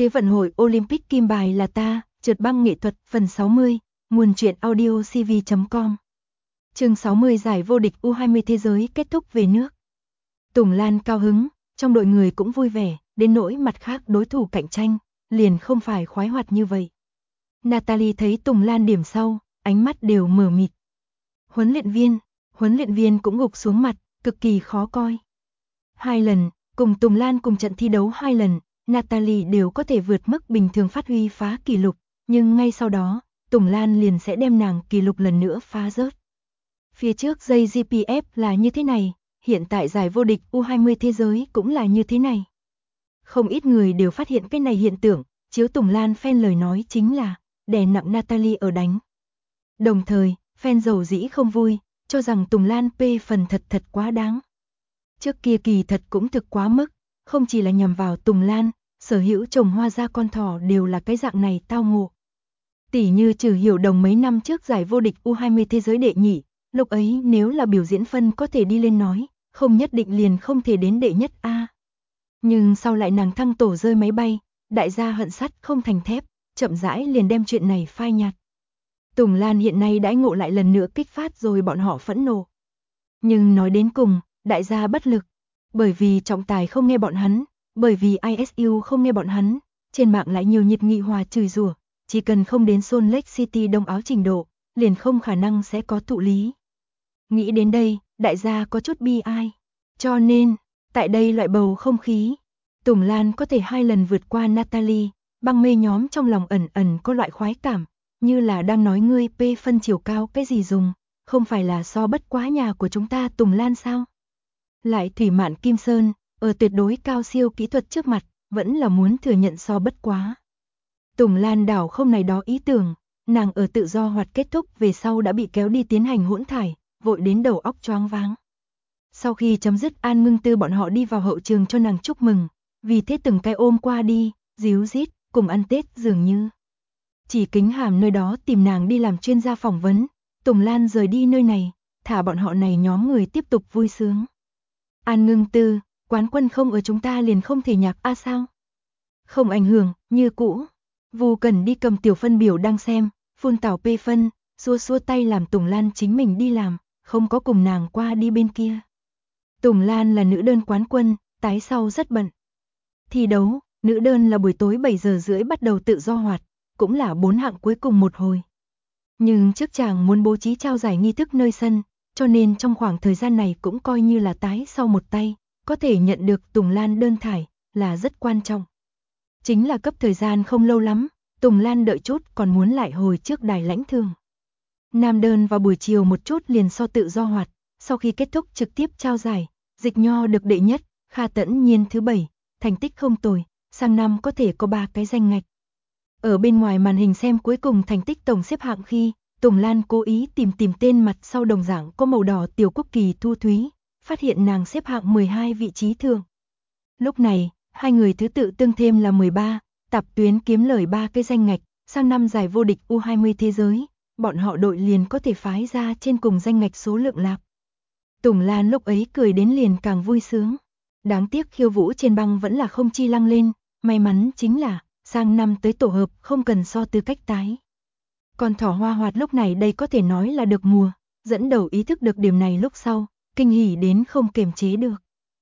Thế vận hội Olympic kim bài là ta, trượt băng nghệ thuật phần 60, nguồn truyện audio cv.com. Chương 60 giải vô địch U20 thế giới kết thúc về nước. Tùng Lan cao hứng, trong đội người cũng vui vẻ, đến nỗi mặt khác đối thủ cạnh tranh, liền không phải khoái hoạt như vậy. Natalie thấy Tùng Lan điểm sau, ánh mắt đều mờ mịt. Huấn luyện viên cũng gục xuống mặt, cực kỳ khó coi. 2 lần, cùng Tùng Lan cùng trận thi đấu 2 lần, Natalie đều có thể vượt mức bình thường phát huy phá kỷ lục, nhưng ngay sau đó, Tùng Lan liền sẽ đem nàng kỷ lục lần nữa phá rớt. Phía trước dây GPF là như thế này, hiện tại giải vô địch U20 thế giới cũng là như thế này. Không ít người đều phát hiện cái này hiện tượng, chiếu Tùng Lan fan lời nói chính là đè nặng Natalie ở đánh. Đồng thời, fan dầu dĩ không vui, cho rằng Tùng Lan P phần thật quá đáng. Trước kia kỳ thật cũng thực quá mức, không chỉ là nhằm vào Tùng Lan, sở hữu trồng hoa ra con thỏ đều là cái dạng này tao ngộ. Tỷ như Trừ Hiểu Đồng mấy năm trước giải vô địch U20 thế giới đệ nhị, lúc ấy nếu là biểu diễn phân có thể đi lên nói, không nhất định liền không thể đến đệ nhất A. Nhưng sau lại nàng thăng tổ rơi máy bay, đại gia hận sắt không thành thép, chậm rãi liền đem chuyện này phai nhạt. Tùng Lan hiện nay đãi ngộ lại lần nữa kích phát rồi bọn họ phẫn nộ. Nhưng nói đến cùng, đại gia bất lực, bởi vì trọng tài không nghe bọn hắn, bởi vì ISU không nghe bọn hắn, trên mạng lại nhiều nhiệt nghị hòa chửi rủa, chỉ cần không đến Salt Lake City đông áo trình độ, liền không khả năng sẽ có thụ lý. Nghĩ đến đây, đại gia có chút bi ai. Cho nên, tại đây loại bầu không khí, Tùng Lan có thể 2 lần vượt qua Natalie, băng mê nhóm trong lòng ẩn ẩn có loại khoái cảm, như là đang nói ngươi P phân chiều cao cái gì dùng, không phải là so bất quá nhà của chúng ta Tùng Lan sao? Lại Thủy Mạn Kim Sơn, ở tuyệt đối cao siêu kỹ thuật trước mặt, vẫn là muốn thừa nhận so bất quá. Tùng Lan đảo không này đó ý tưởng, nàng ở tự do hoạt kết thúc về sau đã bị kéo đi tiến hành hỗn thải, vội đến đầu óc choáng váng. Sau khi chấm dứt An Ngưng Tư bọn họ đi vào hậu trường cho nàng chúc mừng, vì thế từng cái ôm qua đi, díu dít, cùng ăn Tết dường như. Chỉ Kính Hàm nơi đó tìm nàng đi làm chuyên gia phỏng vấn, Tùng Lan rời đi nơi này, thả bọn họ này nhóm người tiếp tục vui sướng. An Ngưng Tư, quán quân không ở chúng ta liền không thể nhạc a sao? Không ảnh hưởng, như cũ. Vu Cần đi cầm tiểu phân biểu đang xem, phun tảo P phân, xua tay làm Tùng Lan chính mình đi làm, không có cùng nàng qua đi bên kia. Tùng Lan là nữ đơn quán quân, tái sau rất bận. Thi đấu, nữ đơn là buổi tối 7 giờ rưỡi bắt đầu tự do hoạt, cũng là 4 hạng cuối cùng một hồi. Nhưng trước chàng muốn bố trí trao giải nghi thức nơi sân, cho nên trong khoảng thời gian này cũng coi như là tái sau một tay, có thể nhận được Tùng Lan đơn thải, là rất quan trọng. Chính là cấp thời gian không lâu lắm, Tùng Lan đợi chút còn muốn lại hồi trước đài lãnh thương. Nam đơn vào buổi chiều một chút liền so tự do hoạt, sau khi kết thúc trực tiếp trao giải, Dịch Nho được đệ nhất, Kha Tẫn Nhiên thứ 7, thành tích không tồi, sang năm có thể có 3 cái danh ngạch. Ở bên ngoài màn hình xem cuối cùng thành tích tổng xếp hạng khi, Tùng Lan cố ý tìm tên mặt sau đồng dạng có màu đỏ Tiểu Quốc Kỳ Thu Thúy, phát hiện nàng xếp hạng 12 vị trí thường. Lúc này, hai người thứ tự tương thêm là 13, Tạp Tuyến kiếm lời 3 cái danh ngạch, sang năm giải vô địch U20 thế giới, bọn họ đội liền có thể phái ra trên cùng danh ngạch số lượng lạc. Tùng Lan lúc ấy cười đến liền càng vui sướng. Đáng tiếc khiêu vũ trên băng vẫn là không chi lăng lên, may mắn chính là sang năm tới tổ hợp không cần so tư cách tái. Còn thỏ hoa hoạt lúc này đây có thể nói là được mùa, dẫn đầu ý thức được điểm này lúc sau, kinh hỉ đến không kiềm chế được.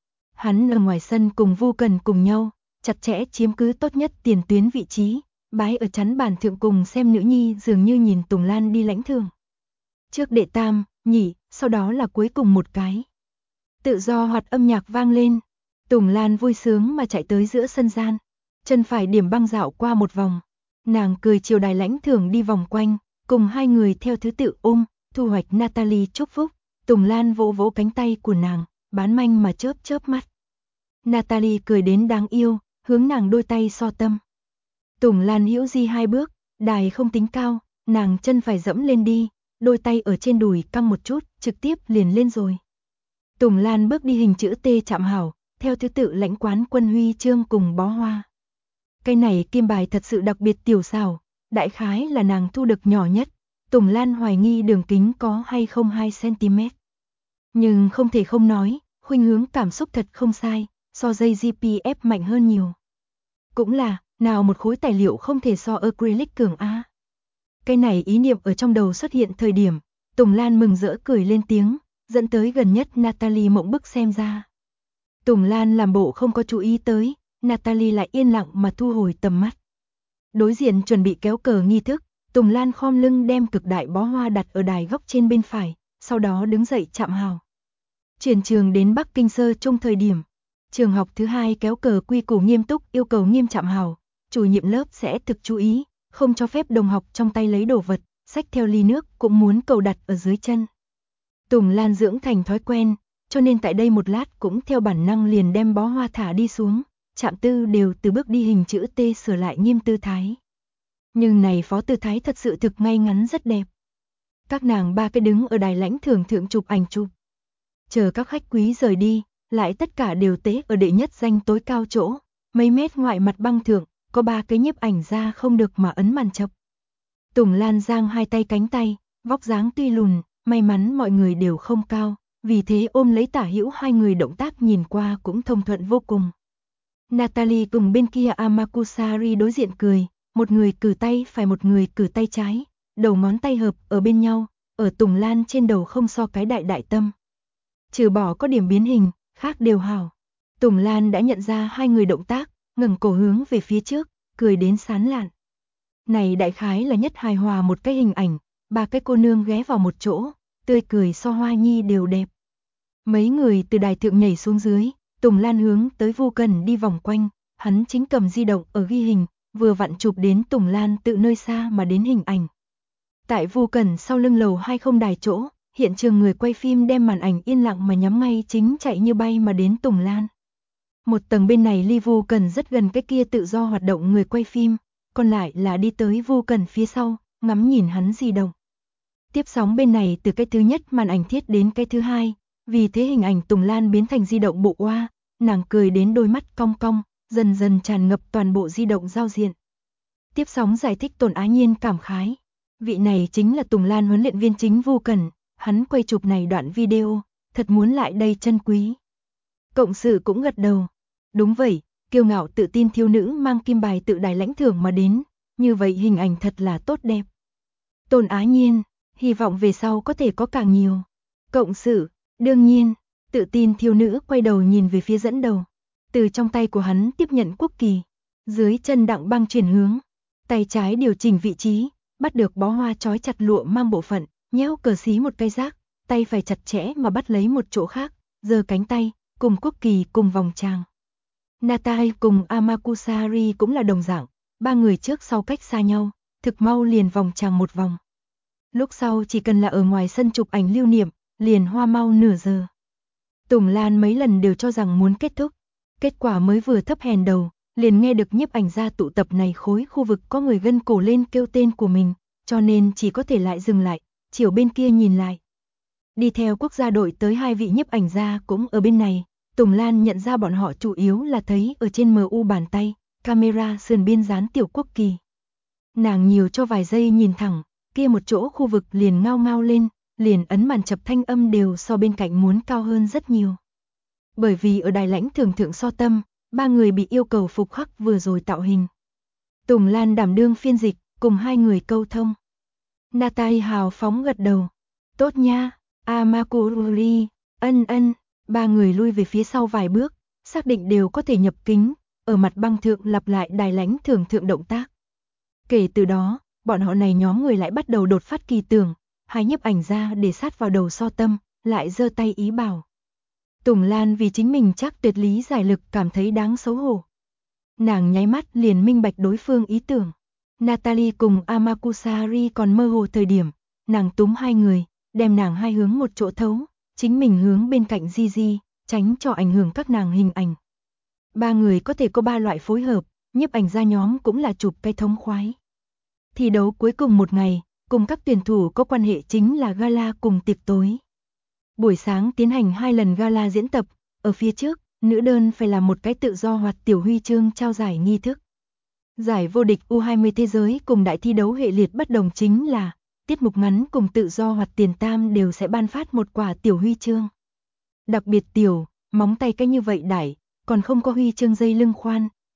Hắn ở ngoài sân cùng Vu Cần cùng nhau, chặt chẽ chiếm cứ tốt nhất tiền tuyến vị trí, bái ở chắn bàn thượng cùng xem nữ nhi dường như nhìn Tùng Lan đi lãnh thương. Trước đệ tam, nhị, sau đó là cuối cùng một cái. Tự do hoạt âm nhạc vang lên, Tùng Lan vui sướng mà chạy tới giữa sân gian, chân phải điểm băng dạo qua một vòng, nàng cười chiều đài lãnh thưởng đi vòng quanh, cùng hai người theo thứ tự thu hoạch Natalie chúc phúc, Tùng Lan vỗ vỗ cánh tay của nàng, bán manh mà chớp mắt. Natalie cười đến đáng yêu, hướng nàng đôi tay so tâm. Tùng Lan hữu di 2 bước, đài không tính cao, nàng chân phải dẫm lên đi, đôi tay ở trên đùi căng một chút, trực tiếp liền lên rồi. Tùng Lan bước đi hình chữ T chạm hảo, theo thứ tự lãnh quán quân huy chương cùng bó hoa. Cái này kim bài thật sự đặc biệt tiểu xảo, đại khái là nàng thu được nhỏ nhất, Tùng Lan hoài nghi đường kính có hay không 2 cm. Nhưng không thể không nói, khuynh hướng cảm xúc thật không sai, so dây GPF mạnh hơn nhiều. Cũng là, Nào một khối tài liệu không thể so acrylic cường a. Cái này ý niệm ở trong đầu xuất hiện thời điểm, Tùng Lan mừng rỡ cười lên tiếng, dẫn tới gần nhất Natalie mộng bức xem ra. Tùng Lan làm bộ không có chú ý tới, Natalie lại yên lặng mà thu hồi tầm mắt. Đối diện chuẩn bị kéo cờ nghi thức, Tùng Lan khom lưng đem cực đại bó hoa đặt ở đài góc trên bên phải, sau đó đứng dậy chạm hào. Chuyển trường đến Bắc Kinh Sơ Trung thời điểm, trường học thứ hai kéo cờ quy củ nghiêm túc yêu cầu nghiêm chạm hào, chủ nhiệm lớp sẽ thực chú ý, không cho phép đồng học trong tay lấy đồ vật, xách theo ly nước cũng muốn cầu đặt ở dưới chân. Tùng Lan dưỡng thành thói quen, cho nên tại đây một lát cũng theo bản năng liền đem bó hoa thả đi xuống, chạm tư đều từ bước đi hình chữ T sửa lại nghiêm tư thái. Nhưng này phó tư thái thật sự thực ngay ngắn rất đẹp. Các nàng ba cái đứng ở đài lãnh thưởng thượng chụp ảnh chụp. Chờ các khách quý rời đi, lại tất cả đều tế ở đệ nhất danh tối cao chỗ, mấy mét ngoại mặt băng thượng, có ba cái nhiếp ảnh ra không được mà ấn màn chập. Tùng Lan giang hai tay cánh tay, vóc dáng tuy lùn, may mắn mọi người đều không cao, vì thế ôm lấy tả hữu hai người động tác nhìn qua cũng thông thuận vô cùng. Natalie cùng bên kia Amakusari đối diện cười, một người cử tay phải một người cử tay trái, đầu ngón tay hợp ở bên nhau, ở Tùng Lan trên đầu không so cái đại đại tâm. Trừ bỏ có điểm biến hình, khác đều hảo. Tùng Lan đã nhận ra hai người động tác, ngẩng cổ hướng về phía trước, cười đến sán lạn. Này đại khái là nhất hài hòa một cái hình ảnh, ba cái cô nương ghé vào một chỗ, tươi cười so hoa nhi đều đẹp. Mấy người từ đài thượng nhảy xuống dưới, Tùng Lan hướng tới Vu Cần đi vòng quanh, hắn chính cầm di động ở ghi hình, vừa vặn chụp đến Tùng Lan tự nơi xa mà đến hình ảnh. Tại Vu Cần sau lưng lầu 20 đài chỗ, hiện trường người quay phim đem màn ảnh yên lặng mà nhắm ngay chính chạy như bay mà đến Tùng Lan. Một tầng bên này ly Vu Cần rất gần cái kia tự do hoạt động người quay phim, còn lại là đi tới Vu Cần phía sau, ngắm nhìn hắn di động. Tiếp sóng bên này từ cái thứ nhất màn ảnh thiết đến cái thứ hai, vì thế hình ảnh Tùng Lan biến thành di động bộ oa, nàng cười đến đôi mắt cong cong, dần dần tràn ngập toàn bộ di động giao diện. Tiếp sóng giải thích Tồn Á Nhiên cảm khái, vị này chính là Tùng Lan huấn luyện viên chính Vu Cần, hắn quay chụp này đoạn video, thật muốn lại đây chân quý. Cộng sự cũng gật đầu, đúng vậy, kiêu ngạo tự tin thiếu nữ mang kim bài tự đài lãnh thưởng mà đến, như vậy hình ảnh thật là tốt đẹp. Tồn Á Nhiên, hy vọng về sau có thể có càng nhiều. Cộng sự, đương nhiên, tự tin thiếu nữ quay đầu nhìn về phía dẫn đầu. Từ trong tay của hắn tiếp nhận quốc kỳ. Dưới chân Đặng Băng chuyển hướng. Tay trái điều chỉnh vị trí, bắt được bó hoa trói chặt lụa mang bộ phận, nhéo cờ xí một cây rác, tay phải chặt chẽ mà bắt lấy một chỗ khác, giơ cánh tay, cùng quốc kỳ cùng vòng tràng. Natalie cùng Amakusari cũng là đồng dạng, ba người trước sau cách xa nhau, thực mau liền vòng tràng một vòng. Lúc sau chỉ cần là ở ngoài sân chụp ảnh lưu niệm, liền hoa mau nửa giờ. Tùng Lan mấy lần đều cho rằng muốn kết thúc, kết quả mới vừa thấp hèn đầu, liền nghe được nhiếp ảnh gia tụ tập này khối khu vực có người gân cổ lên kêu tên của mình, cho nên chỉ có thể lại dừng lại, chiều bên kia nhìn lại. Đi theo quốc gia đội tới hai vị nhiếp ảnh gia cũng ở bên này, Tùng Lan nhận ra bọn họ chủ yếu là thấy ở trên MU bàn tay, camera sườn biên dán tiểu quốc kỳ. Nàng nhiều cho vài giây nhìn thẳng, kia một chỗ khu vực liền ngao ngao lên, liền ấn màn chập thanh âm đều so bên cạnh muốn cao hơn rất nhiều. Bởi vì ở đài lãnh thưởng thượng so tâm, ba người bị yêu cầu phục khắc vừa rồi tạo hình. Tùng Lan đảm đương phiên dịch, cùng hai người câu thông. Natalie hào phóng gật đầu. Tốt nha, Amakururi, ân, ba người lui về phía sau vài bước, xác định đều có thể nhập kính, ở mặt băng thượng lặp lại đài lãnh thưởng thượng động tác. Kể từ đó, bọn họ này nhóm người lại bắt đầu đột phát kỳ tưởng, hai nhiếp ảnh ra để sát vào đầu so tâm, lại giơ tay ý bảo. Tùng Lan vì chính mình chắc tuyệt lý giải lực cảm thấy đáng xấu hổ. Nàng nháy mắt liền minh bạch đối phương ý tưởng. Natalie cùng Amakusari còn mơ hồ thời điểm, nàng túm hai người, đem nàng hai hướng một chỗ thấu, chính mình hướng bên cạnh Gigi, tránh cho ảnh hưởng các nàng hình ảnh. Ba người có thể có ba loại phối hợp, nhiếp ảnh ra nhóm cũng là chụp cái thống khoái. Thi đấu cuối cùng một ngày, cùng các tuyển thủ có quan hệ chính là gala cùng tiệc tối. Buổi sáng tiến hành 2 lần gala diễn tập, ở phía trước, nữ đơn phải làm một cái tự do hoạt tiểu huy chương trao giải nghi thức. Giải vô địch U20 thế giới cùng đại thi đấu hệ liệt bất đồng chính là, tiết mục ngắn cùng tự do hoạt tiền tam đều sẽ ban phát một quả tiểu huy chương. Đặc biệt tiểu, móng tay cái như vậy đại, còn không có huy chương dây lưng khoan,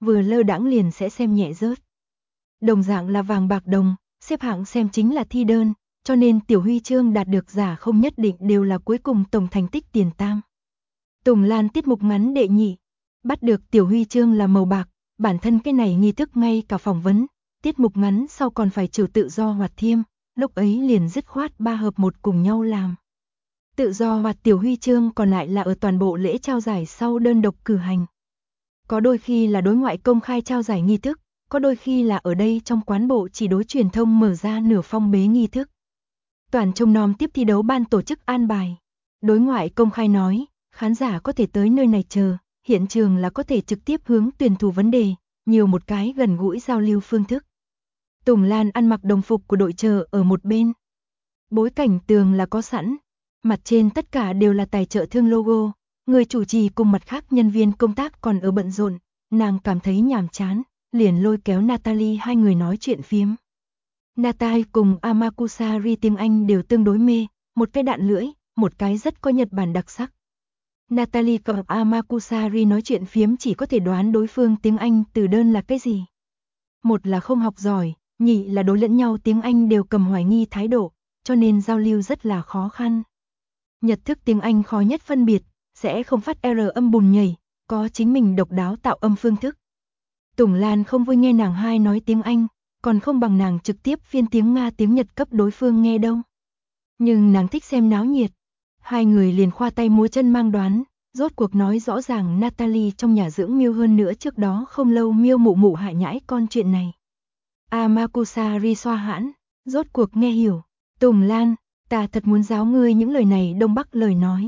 vừa lơ đãng liền sẽ xem nhẹ rớt. Đồng dạng là vàng bạc đồng, xếp hạng xem chính là thi đơn, cho nên tiểu huy chương đạt được giả không nhất định đều là cuối cùng tổng thành tích tiền tam. Tùng Lan tiết mục ngắn đệ nhị, bắt được tiểu huy chương là màu bạc, bản thân cái này nghi thức ngay cả phỏng vấn, tiết mục ngắn sau còn phải trừ tự do hoạt thiêm, lúc ấy liền dứt khoát 3 hợp 1 cùng nhau làm. Tự do hoạt tiểu huy chương còn lại là ở toàn bộ lễ trao giải sau đơn độc cử hành. Có đôi khi là đối ngoại công khai trao giải nghi thức, có đôi khi là ở đây trong quán bộ chỉ đối truyền thông mở ra nửa phong bế nghi thức. Toàn trông nom tiếp thi đấu ban tổ chức an bài. Đối ngoại công khai nói, khán giả có thể tới nơi này chờ, hiện trường là có thể trực tiếp hướng tuyển thủ vấn đề, nhiều một cái gần gũi giao lưu phương thức. Tùng Lan ăn mặc đồng phục của đội chờ ở một bên. Bối cảnh tường là có sẵn, mặt trên tất cả đều là tài trợ thương logo, người chủ trì cùng mặt khác nhân viên công tác còn ở bận rộn, nàng cảm thấy nhàm chán, liền lôi kéo Natalie hai người nói chuyện phiếm. Natalie cùng Amakusari tiếng Anh đều tương đối mê, một cái đạn lưỡi, một cái rất có Nhật Bản đặc sắc. Natalie cùng Amakusari nói chuyện phiếm chỉ có thể đoán đối phương tiếng Anh từ đơn là cái gì. Một là không học giỏi, nhị là đối lẫn nhau tiếng Anh đều cầm hoài nghi thái độ, cho nên giao lưu rất là khó khăn. Nhật thức tiếng Anh khó nhất phân biệt, sẽ không phát R âm bùn nhảy, có chính mình độc đáo tạo âm phương thức. Tùng Lan không vui nghe nàng hai nói tiếng Anh, còn không bằng nàng trực tiếp phiên tiếng Nga tiếng Nhật cấp đối phương nghe đâu. Nhưng nàng thích xem náo nhiệt. Hai người liền khoa tay múa chân mang đoán, rốt cuộc nói rõ ràng Natalie trong nhà dưỡng miêu hơn nữa trước đó không lâu miêu mụ mụ hại nhãi con chuyện này. Amakusari xoa hãn, rốt cuộc nghe hiểu. Tùng Lan, ta thật muốn giáo ngươi những lời này Đông Bắc lời nói.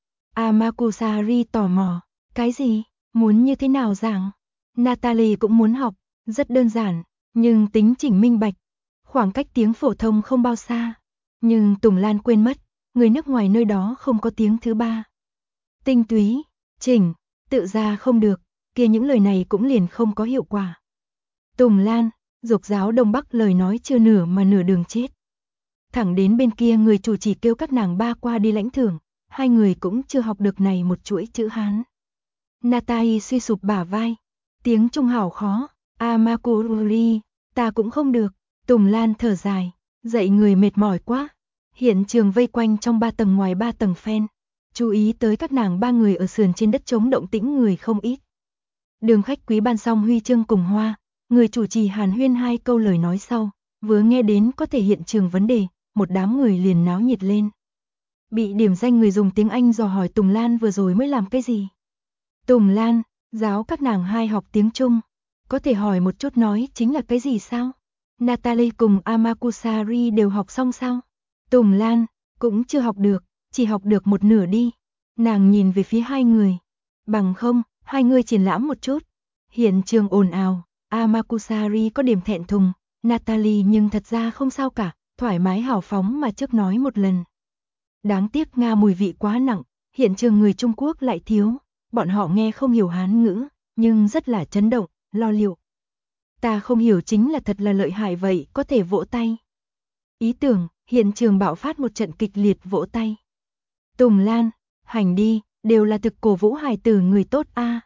Amakusari tò mò, cái gì, muốn như thế nào giảng? Natalie cũng muốn học, rất đơn giản, nhưng tính chỉnh minh bạch. Khoảng cách tiếng phổ thông không bao xa. Nhưng Tùng Lan quên mất, người nước ngoài nơi đó không có tiếng thứ ba. Tinh túy, chỉnh, tự ra không được, kia những lời này cũng liền không có hiệu quả. Tùng Lan, dục giáo Đông Bắc lời nói chưa nửa mà nửa đường chết. Thẳng đến bên kia người chủ chỉ kêu các nàng ba qua đi lãnh thưởng, hai người cũng chưa học được này một chuỗi chữ Hán. Natalie suy sụp bả vai, tiếng Trung hảo khó, Amakururi, ta cũng không được. Tùng Lan thở dài, dạy người mệt mỏi quá. Hiện trường vây quanh trong 3 tầng ngoài 3 tầng fan, chú ý tới các nàng ba người ở sườn trên đất trống động tĩnh người không ít. Đường khách quý ban xong huy chương cùng hoa, người chủ trì hàn huyên hai câu lời nói sau, vừa nghe đến có thể hiện trường vấn đề, một đám người liền náo nhiệt lên. Bị điểm danh người dùng tiếng Anh dò hỏi Tùng Lan vừa rồi mới làm cái gì. Tùng Lan, giáo các nàng hai học tiếng Trung, có thể hỏi một chút nói chính là cái gì sao? Natalie cùng Amakusari đều học xong sao? Tùng Lan, cũng chưa học được, chỉ học được một nửa đi. Nàng nhìn về phía hai người. Bằng không, hai người triển lãm một chút. Hiện trường ồn ào, Amakusari có điểm thẹn thùng, Natalie nhưng thật ra không sao cả, thoải mái hào phóng mà trước nói một lần. Đáng tiếc Nga mùi vị quá nặng, hiện trường người Trung Quốc lại thiếu, bọn họ nghe không hiểu Hán ngữ, nhưng rất là chấn động, lo liệu. Ta không hiểu chính là thật là lợi hại vậy, có thể vỗ tay. Ý tưởng, hiện trường bạo phát một trận kịch liệt vỗ tay. Tùng Lan, hành đi, đều là thực cổ vũ hài tử người tốt a.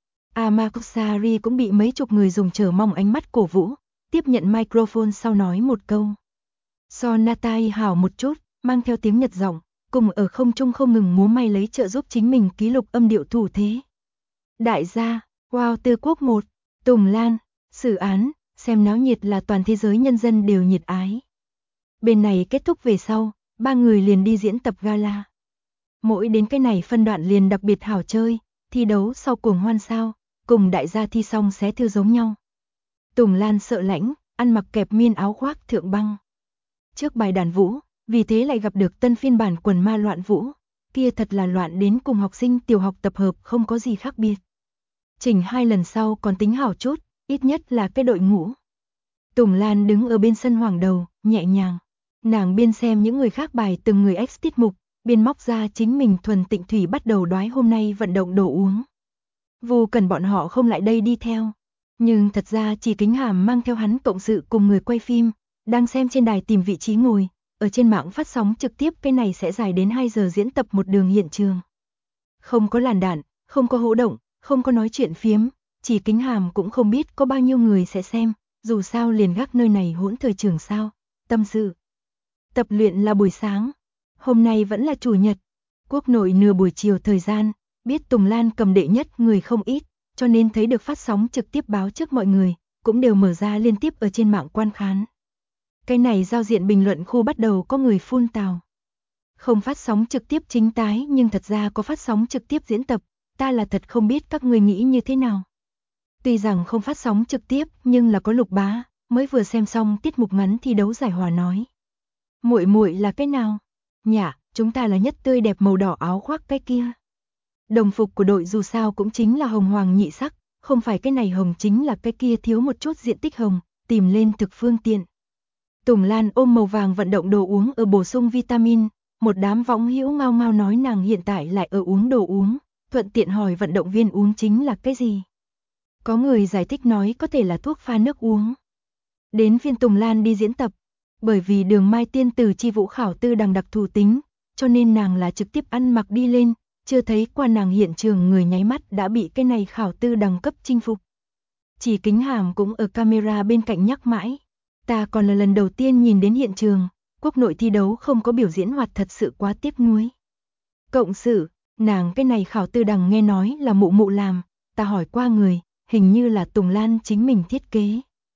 Amakusari cũng bị mấy chục người dùng chờ mong ánh mắt cổ vũ, tiếp nhận microphone sau nói một câu. So Natalie hảo một chút, mang theo tiếng Nhật giọng, cùng ở không trung không ngừng múa may lấy trợ giúp chính mình ký lục âm điệu thủ thế. Đại gia, wow Tư Quốc 1, Tùng Lan, xử án, xem náo nhiệt là toàn thế giới nhân dân đều nhiệt ái. Bên này kết thúc về sau, ba người liền đi diễn tập gala. Mỗi đến cái này phân đoạn liền đặc biệt hảo chơi, thi đấu sau cuồng hoan sao, cùng đại gia thi xong xé thư giống nhau. Tùng Lan sợ lãnh, ăn mặc kẹp miên áo khoác thượng băng. Trước bài đàn vũ, vì thế lại gặp được tân phiên bản quần ma loạn vũ, kia thật là loạn đến cùng học sinh tiểu học tập hợp không có gì khác biệt. Chỉnh 2 lần sau còn tính hảo chút, ít nhất là cái đội ngũ. Tùng Lan đứng ở bên sân hoàng đầu, nhẹ nhàng. Nàng biên xem những người khác bài từng người X tiết mục, biên móc ra chính mình thuần tịnh thủy bắt đầu đoái hôm nay vận động đồ uống. Vô cần bọn họ không lại đây đi theo. Nhưng thật ra chỉ Kính Hàm mang theo hắn cộng sự cùng người quay phim, đang xem trên đài tìm vị trí ngồi, ở trên mạng phát sóng trực tiếp cái này sẽ dài đến 2 giờ diễn tập một đường hiện trường. Không có làn đạn, không có hỗ động, không có nói chuyện phiếm, Chỉ Kính Hàm cũng không biết có bao nhiêu người sẽ xem, dù sao liền gác nơi này hỗn thời trường sao. Tâm sự. Tập luyện là buổi sáng, hôm nay vẫn là chủ nhật. Quốc nội nửa buổi chiều thời gian, biết Tùng Lan cầm đệ nhất người không ít, cho nên thấy được phát sóng trực tiếp báo trước mọi người, cũng đều mở ra liên tiếp ở trên mạng quan khán. Cái này giao diện bình luận khu bắt đầu có người phun tào. Không phát sóng trực tiếp chính tái nhưng thật ra có phát sóng trực tiếp diễn tập, ta là thật không biết các người nghĩ như thế nào. Tuy rằng không phát sóng trực tiếp nhưng là có Lục Bá, mới vừa xem xong tiết mục ngắn thi đấu giải hòa nói. Muội muội là cái nào? Nhả, chúng ta là nhất tươi đẹp màu đỏ áo khoác cái kia. Đồng phục của đội dù sao cũng chính là hồng hoàng nhị sắc, không phải cái này hồng chính là cái kia thiếu một chút diện tích hồng, tìm lên thực phương tiện. Tùng Lan ôm màu vàng vận động đồ uống ở bổ sung vitamin, một đám võng hữu ngao ngao nói nàng hiện tại lại ở uống đồ uống, thuận tiện hỏi vận động viên uống chính là cái gì. Có người giải thích nói có thể là thuốc pha nước uống. Đến phiên Tùng Lan đi diễn tập, bởi vì Đường Mai tiên tử chi vũ khảo tư đằng đặc thù tính, cho nên nàng là trực tiếp ăn mặc đi lên, chưa thấy qua nàng hiện trường người nháy mắt đã bị cái này khảo tư đẳng cấp chinh phục. Chỉ Kính Hàm cũng ở camera bên cạnh nhắc mãi, ta còn là lần đầu tiên nhìn đến hiện trường, quốc nội thi đấu không có biểu diễn hoạt thật sự quá tiếc nuối. Cộng sự, nàng cái này khảo tư đẳng nghe nói là mụ mụ làm, ta hỏi qua người, hình như là Tùng Lan chính mình thiết kế.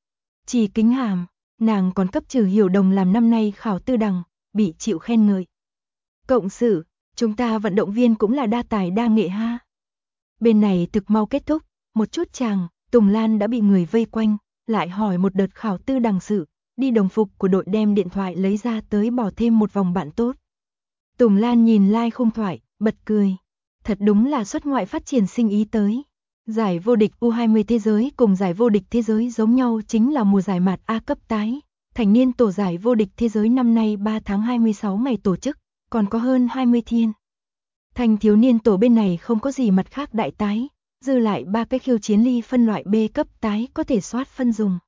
Chỉ Kính Hàm, nàng còn cấp trừ Hiểu Đồng làm năm nay khảo tư đẳng, bị chịu khen ngợi. Cộng sự, chúng ta vận động viên cũng là đa tài đa nghệ ha. Bên này thực mau kết thúc, một chút chàng, Tùng Lan đã bị người vây quanh, lại hỏi một đợt khảo tư đằng sự, đi đồng phục của đội đem điện thoại lấy ra tới bỏ thêm một vòng bạn tốt. Tùng Lan nhìn like khung thoại, bật cười. Thật đúng là xuất ngoại phát triển sinh ý tới. Giải vô địch U20 thế giới cùng giải vô địch thế giới giống nhau chính là mùa giải mạt A cấp tái. Thành niên tổ giải vô địch thế giới năm nay 3 tháng 26 ngày tổ chức, còn có hơn 20 thiên. Thành thiếu niên tổ bên này không có gì mặt khác đại tái, dư lại 3 cái khiêu chiến ly phân loại B cấp tái có thể soát phân dùng.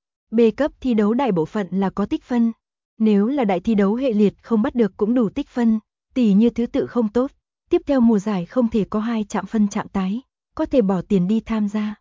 B cấp thi đấu đại bộ phận là có tích phân, nếu là đại thi đấu hệ liệt không bắt được cũng đủ tích phân, tỉ như thứ tự không tốt, tiếp theo mùa giải không thể có 2 chạm phân chạm tái, có thể bỏ tiền đi tham gia.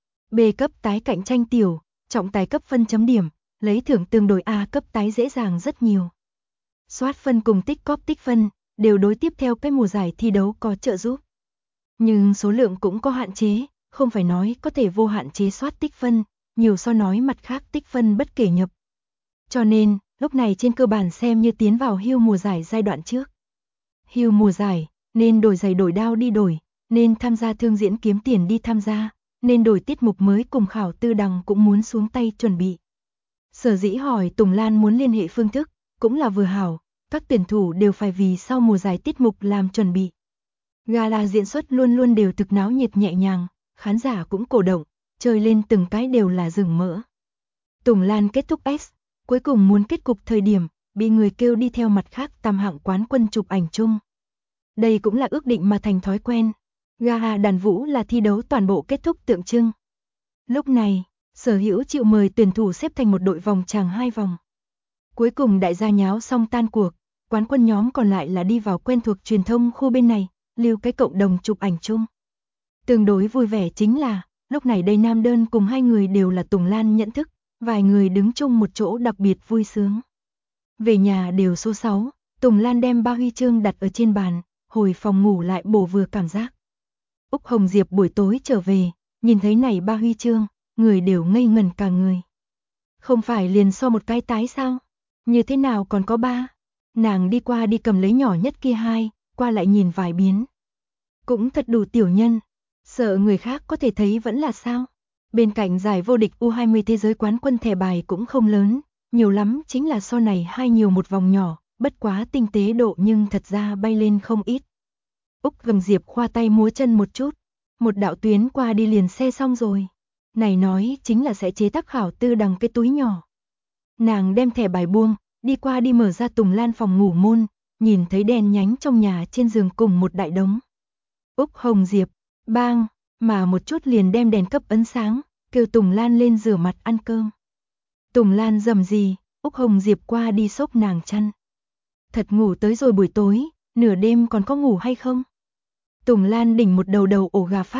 B cấp tái cạnh tranh tiểu, trọng tài cấp phân chấm điểm, lấy thưởng tương đối A cấp tái dễ dàng rất nhiều. Soát phân cùng tích cóp tích phân, đều đối tiếp theo cái mùa giải thi đấu có trợ giúp. Nhưng số lượng cũng có hạn chế, không phải nói có thể vô hạn chế soát tích phân, nhiều so nói mặt khác tích phân bất kể nhập. Cho nên, lúc này trên cơ bản xem như tiến vào hưu mùa giải giai đoạn trước. Hưu mùa giải, nên đổi giày đổi đao đi đổi, nên tham gia thương diễn kiếm tiền đi tham gia, nên đổi tiết mục mới cùng khảo tư đằng cũng muốn xuống tay chuẩn bị. Sở dĩ hỏi Tùng Lan muốn liên hệ phương thức, cũng là vừa hảo, các tuyển thủ đều phải vì sau mùa giải tiết mục làm chuẩn bị. Gala diễn xuất luôn luôn đều thực náo nhiệt nhẹ nhàng, khán giả cũng cổ động, chơi lên từng cái đều là rừng mỡ. Tùng Lan kết thúc S, cuối cùng muốn kết cục thời điểm, bị người kêu đi theo mặt khác tam hạng quán quân chụp ảnh chung. Đây cũng là ước định mà thành thói quen. Gala đàn vũ là thi đấu toàn bộ kết thúc tượng trưng. Lúc này, Sở Hữu chịu mời tuyển thủ xếp thành một đội vòng tràng 2 vòng. Cuối cùng đại gia nháo xong tan cuộc, quán quân nhóm còn lại là đi vào quen thuộc truyền thông khu bên này, lưu cái cộng đồng chụp ảnh chung. Tương đối vui vẻ chính là, lúc này đây nam đơn cùng hai người đều là Tùng Lan nhận thức, vài người đứng chung một chỗ đặc biệt vui sướng. Về nhà đều số 6, Tùng Lan đem 3 huy chương đặt ở trên bàn, hồi phòng ngủ lại bổ vừa cảm giác. Úc Hồng Diệp buổi tối trở về, nhìn thấy này 3 huy chương, người đều ngây ngẩn cả người. Không phải liền so một cái tái sao? Như thế nào còn có 3? Nàng đi qua đi cầm lấy nhỏ nhất kia 2, qua lại nhìn vài biến. Cũng thật đủ tiểu nhân, sợ người khác có thể thấy vẫn là sao. Bên cạnh giải vô địch U20 thế giới quán quân thẻ bài cũng không lớn, nhiều lắm chính là so này 2 nhiều một vòng nhỏ, bất quá tinh tế độ nhưng thật ra bay lên không ít. Úc Hồng Diệp khoa tay múa chân một chút, một đạo tuyến qua đi liền xe xong rồi. Này nói chính là sẽ chế tác khảo tư đằng cái túi nhỏ. Nàng đem thẻ bài buông, đi qua đi mở ra Tùng Lan phòng ngủ môn, nhìn thấy đèn nhánh trong nhà trên giường cùng một đại đống. Úc Hồng Diệp, bang, mà một chút liền đem đèn cấp ấn sáng, kêu Tùng Lan lên rửa mặt ăn cơm. Tùng Lan rầm gì, Úc Hồng Diệp qua đi xốc nàng chăn. Thật ngủ tới rồi buổi tối, nửa đêm còn có ngủ hay không? Tùng Lan đỉnh một đầu ổ gà phát,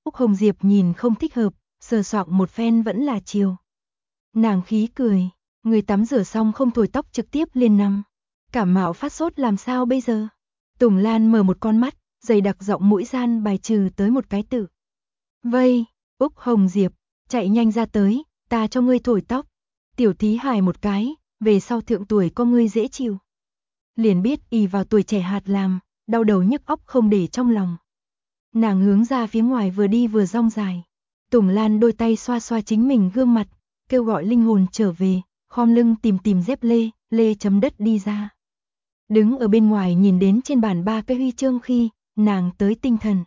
Úc Hồng Diệp nhìn không thích hợp, sờ soạng một phen vẫn là chiều. Nàng khí cười, người tắm rửa xong không thổi tóc trực tiếp liền nằm. Cảm mạo phát sốt làm sao bây giờ? Tùng Lan mở một con mắt, dày đặc giọng mũi gian bài trừ tới một cái tự. Vây, Úc Hồng Diệp, chạy nhanh ra tới, ta cho ngươi thổi tóc. Tiểu thí hài một cái, về sau thượng tuổi có ngươi dễ chịu. Liền biết ỷ vào tuổi trẻ hạt làm, đau đầu nhức óc không để trong lòng. Nàng hướng ra phía ngoài vừa đi vừa rong dài. Tùng Lan đôi tay xoa xoa chính mình gương mặt, kêu gọi linh hồn trở về, khom lưng tìm dép lê chấm đất đi ra. Đứng ở bên ngoài nhìn đến trên bàn 3 cái huy chương khi, nàng tới tinh thần.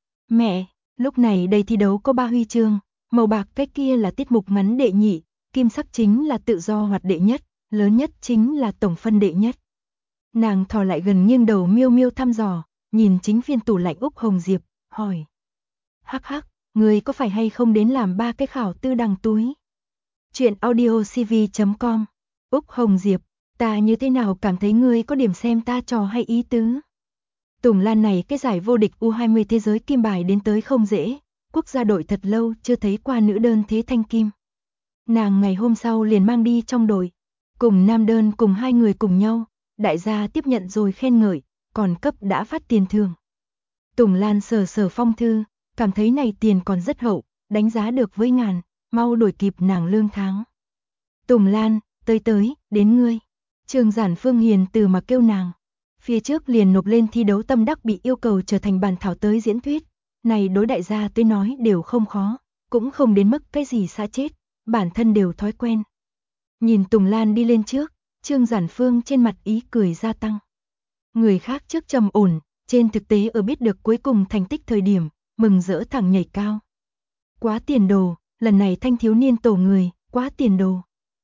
Mẹ, lúc này đây thi đấu có 3 huy chương, màu bạc cái kia là tiết mục ngắn đệ nhị, kim sắc chính là tự do hoạt đệ nhất, lớn nhất chính là tổng phân đệ nhất. Nàng thò lại gần nghiêng đầu miêu miêu thăm dò, nhìn chính phiên tủ lạnh Úc Hồng Diệp, hỏi. Hắc hắc, người có phải hay không đến làm 3 cái khảo tư đằng túi? Chuyện audiocv.com. Úc Hồng Diệp, ta như thế nào cảm thấy ngươi có điểm xem ta trò hay ý tứ? Tùng Lan này cái giải vô địch U20 thế giới kim bài đến tới không dễ, quốc gia đội thật lâu chưa thấy qua nữ đơn thế thanh kim. Nàng ngày hôm sau liền mang đi trong đội, cùng nam đơn cùng 2 người cùng nhau, đại gia tiếp nhận rồi khen ngợi, còn cấp đã phát tiền thưởng. Tùng Lan sờ phong thư, cảm thấy này tiền còn rất hậu, đánh giá được với ngàn, mau đổi kịp nàng lương tháng. Tùng Lan, tới, đến ngươi. Trương Giản Phương hiền từ mà kêu nàng. Phía trước liền nộp lên thi đấu tâm đắc bị yêu cầu trở thành bàn thảo tới diễn thuyết. Này đối đại gia tới nói đều không khó, cũng không đến mức cái gì xã chết, bản thân đều thói quen. Nhìn Tùng Lan đi lên trước, Trương Giản Phương trên mặt ý cười gia tăng. Người khác trước trầm ổn, trên thực tế ở biết được cuối cùng thành tích thời điểm, mừng rỡ thẳng nhảy cao. Quá tiền đồ, lần này thanh thiếu niên tổ người, quá tiền đồ.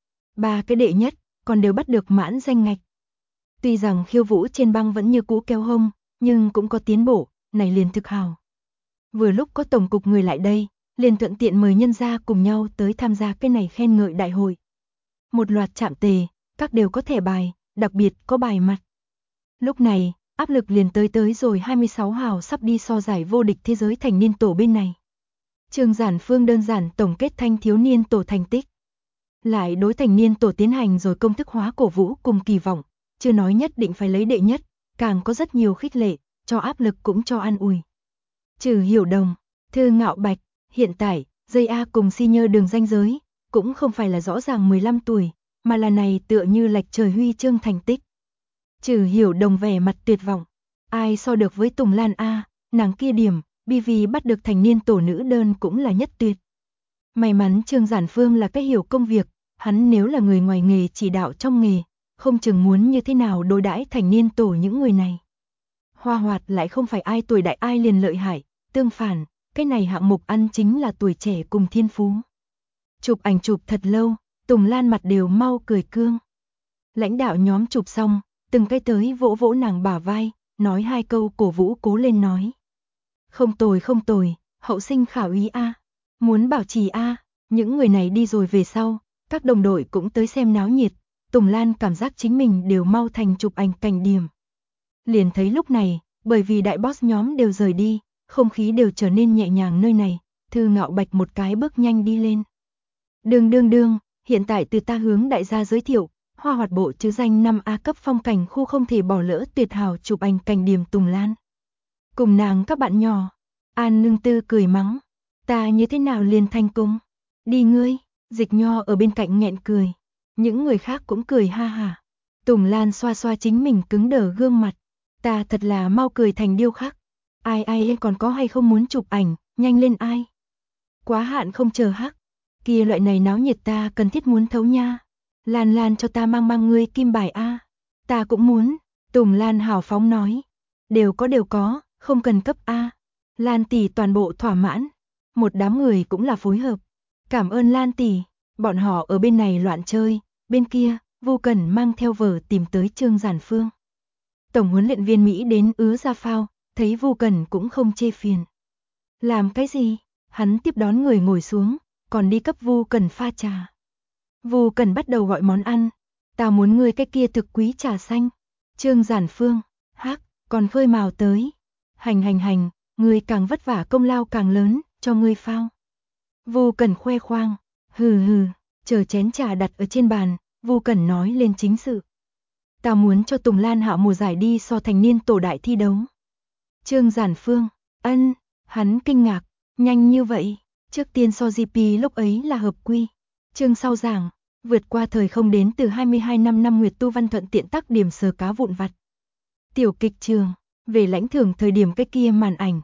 3 cái đệ nhất, còn đều bắt được mãn danh ngạch. Tuy rằng khiêu vũ trên băng vẫn như cũ kéo hông, nhưng cũng có tiến bộ, này liền thực hào. Vừa lúc có tổng cục người lại đây, liền thuận tiện mời nhân gia cùng nhau tới tham gia cái này khen ngợi đại hội. Một loạt chạm tề, các đều có thẻ bài, đặc biệt có bài mặt. Lúc này, áp lực liền tới rồi 26 hào sắp đi so giải vô địch thế giới thành niên tổ bên này. Trương Giản Phương đơn giản tổng kết thanh thiếu niên tổ thành tích. Lại đối thành niên tổ tiến hành rồi công thức hóa cổ vũ cùng kỳ vọng, chưa nói nhất định phải lấy đệ nhất, càng có rất nhiều khích lệ, cho áp lực cũng cho an ủi. Trừ Hiểu Đồng, Thư Ngạo Bạch, hiện tại, dây A cùng Si Nhơ đường ranh giới, cũng không phải là rõ ràng 15 tuổi, mà là này tựa như lệch trời huy chương thành tích. Trừ Hiểu Đồng vẻ mặt tuyệt vọng, ai so được với Tùng Lan A, nàng kia điểm, BV bắt được thành niên tổ nữ đơn cũng là nhất tuyệt. May mắn Trương Giản Phương là cái hiểu công việc, hắn nếu là người ngoài nghề chỉ đạo trong nghề, không chừng muốn như thế nào đối đãi thành niên tổ những người này. Hoa Hoạt lại không phải ai tuổi đại ai liền lợi hại, tương phản, cái này hạng mục ăn chính là tuổi trẻ cùng thiên phú. Chụp ảnh chụp thật lâu, Tùng Lan mặt đều mau cười cương. Lãnh đạo nhóm chụp xong, từng cái tới vỗ vỗ nàng bả vai, nói 2 câu cổ vũ cố lên nói. Không tồi, hậu sinh khảo ý A, muốn bảo trì A, những người này đi rồi về sau, các đồng đội cũng tới xem náo nhiệt, Tùng Lan cảm giác chính mình đều mau thành chụp ảnh cảnh điểm. Liền thấy lúc này, bởi vì đại boss nhóm đều rời đi, không khí đều trở nên nhẹ nhàng nơi này, Thư Ngạo Bạch một cái bước nhanh đi lên. Đương, hiện tại từ ta hướng đại gia giới thiệu, Hoa Hoạt bộ chứ danh 5A cấp phong cảnh khu không thể bỏ lỡ tuyệt hảo chụp ảnh cảnh điểm Tùng Lan. Cùng nàng các bạn nhỏ, An Nương Tư cười mắng, ta như thế nào liền thành công, đi ngươi, Dịch Nho ở bên cạnh nghẹn cười, những người khác cũng cười ha hả. Tùng Lan xoa xoa chính mình cứng đờ gương mặt, ta thật là mau cười thành điêu khắc, ai còn có hay không muốn chụp ảnh, nhanh lên ai. Quá hạn không chờ hắc, kia loại này náo nhiệt ta cần thiết muốn thấu nha. Lan cho ta mang ngươi kim bài A, ta cũng muốn, Tùng Lan hào phóng nói, đều có, không cần cấp A. Lan tỷ toàn bộ thỏa mãn, một đám người cũng là phối hợp. Cảm ơn Lan tỷ, bọn họ ở bên này loạn chơi, bên kia, Vu Cẩn mang theo vở tìm tới Trương Giản Phương. Tổng huấn luyện viên Mỹ đến ứa ra phao, thấy Vu Cẩn cũng không chê phiền. Làm cái gì? Hắn tiếp đón người ngồi xuống, còn đi cấp Vu Cẩn pha trà. Vu Cẩn bắt đầu gọi món ăn, tao muốn ngươi cái kia thực quý trà xanh. Trương Giản Phương, hắc, còn khơi mào tới. Hành, ngươi càng vất vả công lao càng lớn, cho ngươi phao. Vô Cẩn khoe khoang, hừ, chờ chén trà đặt ở trên bàn, Vô Cẩn nói lên chính sự. Ta muốn cho Tùng Lan Hạo mùa giải đi so thành niên tổ đại thi đấu. Trương Giản Phương, hắn kinh ngạc, nhanh như vậy, trước tiên so GP lúc ấy là hợp quy. Chương sau giảng, vượt qua thời không đến từ 22 năm Nguyệt Tu Văn thuận tiện tác điểm sờ cá vụn vặt. Tiểu kịch trường, về lãnh thưởng thời điểm cái kia màn ảnh.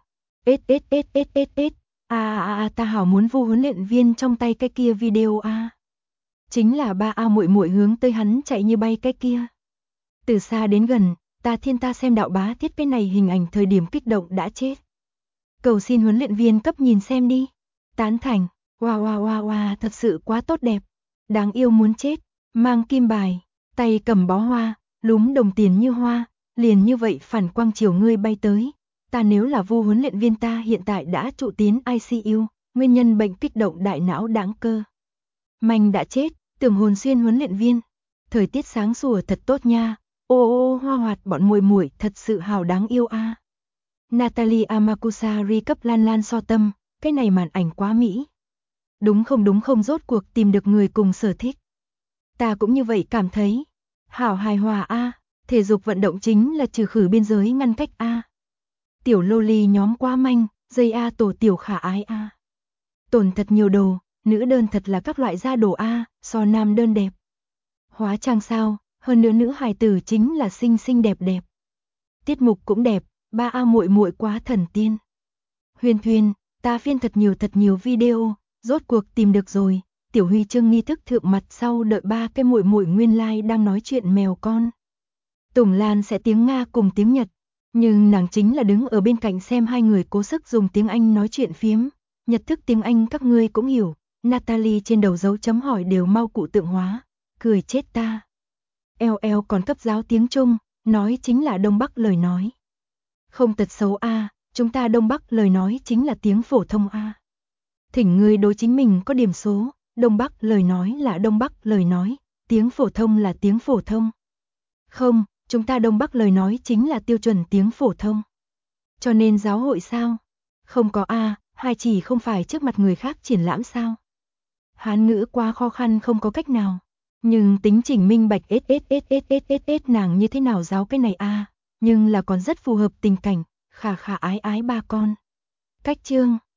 Ta hảo muốn Vu huấn luyện viên trong tay cái kia video a. Chính là ba A muội muội hướng tới hắn chạy như bay cái kia. Từ xa đến gần, ta xem đạo bá thiết cái này hình ảnh thời điểm kích động đã chết. Cầu xin huấn luyện viên cấp nhìn xem đi. Tán thành, wow, thật sự quá tốt đẹp. Đáng yêu muốn chết, mang kim bài, tay cầm bó hoa, lúm đồng tiền như hoa, liền như vậy phản quang chiều ngươi bay tới. Ta nếu là Vu huấn luyện viên ta hiện tại đã trụ tiến ICU, nguyên nhân bệnh kích động đại não đáng cơ. Manh đã chết, tưởng hồn xuyên huấn luyện viên. Thời tiết sáng sủa thật tốt nha. Ô hoa hoạt bọn muội muội thật sự hào đáng yêu a. Natalie Amakusari cấp Lan so tâm, cái này màn ảnh quá mỹ. Đúng không rốt cuộc tìm được người cùng sở thích. Ta cũng như vậy cảm thấy. Hảo hài hòa a, thể dục vận động chính là trừ khử biên giới ngăn cách a. Tiểu loli nhóm quá manh, dây a tổ tiểu khả ái a. Tổn thật nhiều đồ, nữ đơn thật là các loại da đồ a, so nam đơn đẹp. Hóa trang sao, hơn nữa nữ hài tử chính là xinh đẹp. Tiết mục cũng đẹp, ba A muội muội quá thần tiên. Huyền Thuyền, ta phiên thật nhiều video, rốt cuộc tìm được rồi. Tiểu huy chương nghi thức thượng mặt sau đợi ba cái muội muội nguyên lai đang nói chuyện mèo con. Tùng Lan sẽ tiếng Nga cùng tiếng Nhật, nhưng nàng chính là đứng ở bên cạnh xem hai người cố sức dùng tiếng Anh nói chuyện phiếm. Nhật thức tiếng Anh các ngươi cũng hiểu. Natalie trên đầu dấu chấm hỏi đều mau cụ tượng hóa, cười chết ta. Eo còn cấp giáo tiếng Trung, nói chính là Đông Bắc lời nói. Không tật xấu a, chúng ta Đông Bắc lời nói chính là tiếng phổ thông a. Thỉnh ngươi đối chính mình có điểm số, Đông Bắc lời nói là Đông Bắc lời nói, tiếng phổ thông là tiếng phổ thông. Không, chúng ta Đông Bắc lời nói chính là tiêu chuẩn tiếng phổ thông. Cho nên giáo hội sao? Không có a, hai chỉ không phải trước mặt người khác triển lãm sao? Hán ngữ quá khó khăn không có cách nào. Nhưng tính chỉnh minh bạch nàng như thế nào giáo cái này a, nhưng là còn rất phù hợp tình cảnh, khả ái ba con. Cách chương,